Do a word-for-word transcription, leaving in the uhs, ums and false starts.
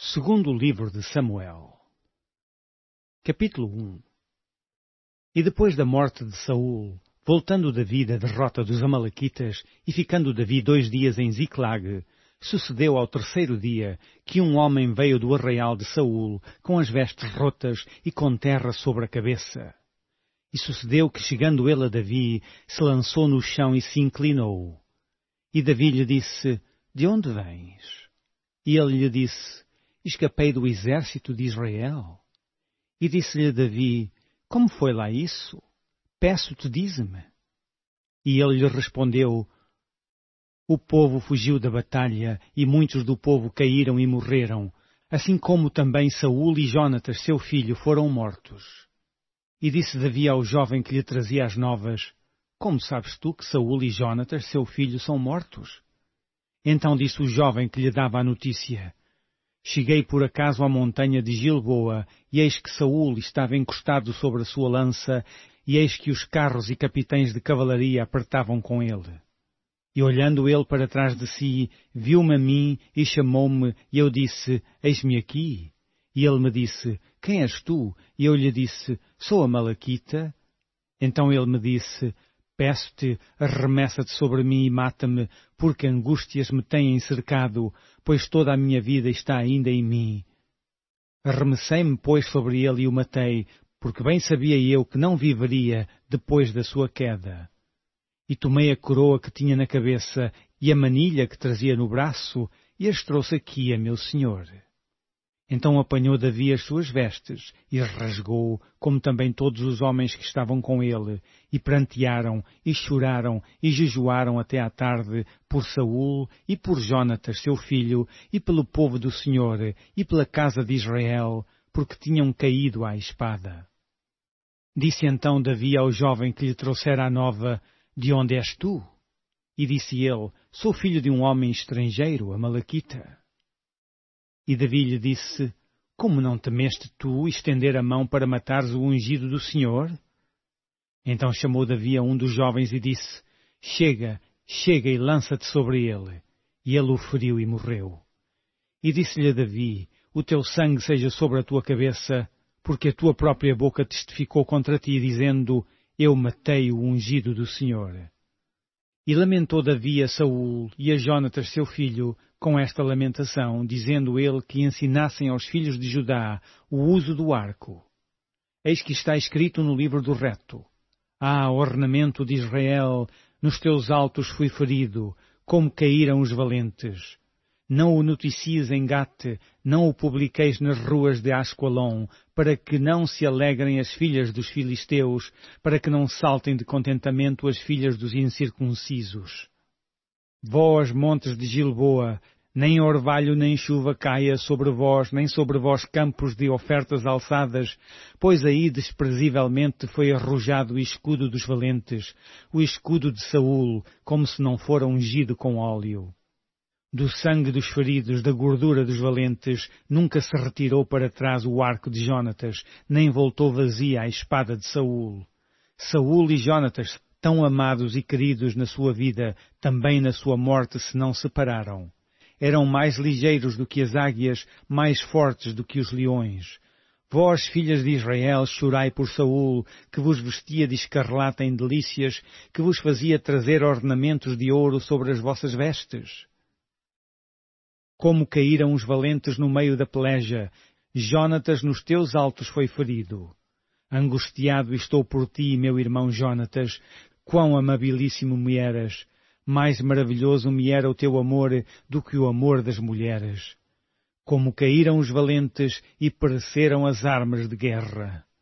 Segundo livro de Samuel. Capítulo um. E depois da morte de Saul, voltando Davi da derrota dos Amalequitas, e ficando Davi dois dias em Ziclag, sucedeu ao terceiro dia que um homem veio do arraial de Saul, com as vestes rotas e com terra sobre a cabeça. E sucedeu que, chegando ele a Davi, se lançou no chão e se inclinou. E Davi lhe disse: De onde vens? E ele lhe disse: Escapei do exército de Israel. E disse-lhe Davi: Como foi lá isso? Peço-te, dize-me. E ele lhe respondeu: O povo fugiu da batalha, e muitos do povo caíram e morreram, assim como também Saul e Jonatas, seu filho, foram mortos. E disse Davi ao jovem que lhe trazia as novas: Como sabes tu que Saul e Jonatas, seu filho, são mortos? Então disse o jovem que lhe dava a notícia: Cheguei por acaso à montanha de Gilboa, e eis que Saul estava encostado sobre a sua lança, e eis que os carros e capitães de cavalaria apertavam com ele. E olhando ele para trás de si, viu-me a mim e chamou-me, e eu disse: Eis-me aqui. E ele me disse: Quem és tu? E eu lhe disse: Sou a Amalequita. Então ele me disse: Peço-te, arremessa-te sobre mim e mata-me, porque angústias me têm cercado, pois toda a minha vida está ainda em mim. Arremessei-me, pois, sobre ele e o matei, porque bem sabia eu que não viveria depois da sua queda. E tomei a coroa que tinha na cabeça e a manilha que trazia no braço, e as trouxe aqui a meu senhor. Então apanhou Davi as suas vestes, e as rasgou, como também todos os homens que estavam com ele, e prantearam, e choraram, e jejuaram até à tarde, por Saul, e por Jonatas, seu filho, e pelo povo do Senhor, e pela casa de Israel, porque tinham caído à espada. Disse então Davi ao jovem que lhe trouxera a nova: De onde és tu? E disse ele: Sou filho de um homem estrangeiro, Amalequita. E Davi lhe disse: Como não temeste tu estender a mão para matares o ungido do Senhor? Então chamou Davi a um dos jovens e disse: Chega, chega e lança-te sobre ele. E ele o feriu e morreu. E disse-lhe Davi: O teu sangue seja sobre a tua cabeça, porque a tua própria boca testificou contra ti, dizendo: Eu matei o ungido do Senhor. E lamentou Davi a Saul e a Jonatas, seu filho, com esta lamentação, dizendo ele que ensinassem aos filhos de Judá o uso do arco. Eis que está escrito no livro do reto: Ah, ornamento de Israel, nos teus altos fui ferido, como caíram os valentes. Não o noticies em Gate, não o publiqueis nas ruas de Asqualon, para que não se alegrem as filhas dos filisteus, para que não saltem de contentamento as filhas dos incircuncisos. Vós, montes de Gilboa, nem orvalho nem chuva caia sobre vós, nem sobre vós campos de ofertas alçadas, pois aí desprezivelmente foi arrojado o escudo dos valentes, o escudo de Saul, como se não fora ungido com óleo. Do sangue dos feridos, da gordura dos valentes, nunca se retirou para trás o arco de Jonatas, nem voltou vazia a espada de Saul. Saul e Jonatas, tão amados e queridos na sua vida, também na sua morte se não separaram. Eram mais ligeiros do que as águias, mais fortes do que os leões. Vós, filhas de Israel, chorai por Saul, que vos vestia de escarlata em delícias, que vos fazia trazer ornamentos de ouro sobre as vossas vestes. Como caíram os valentes no meio da peleja, Jonatas nos teus altos foi ferido. Angustiado estou por ti, meu irmão Jonatas, quão amabilíssimo me eras. Mais maravilhoso me era o teu amor do que o amor das mulheres. Como caíram os valentes e pereceram as armas de guerra.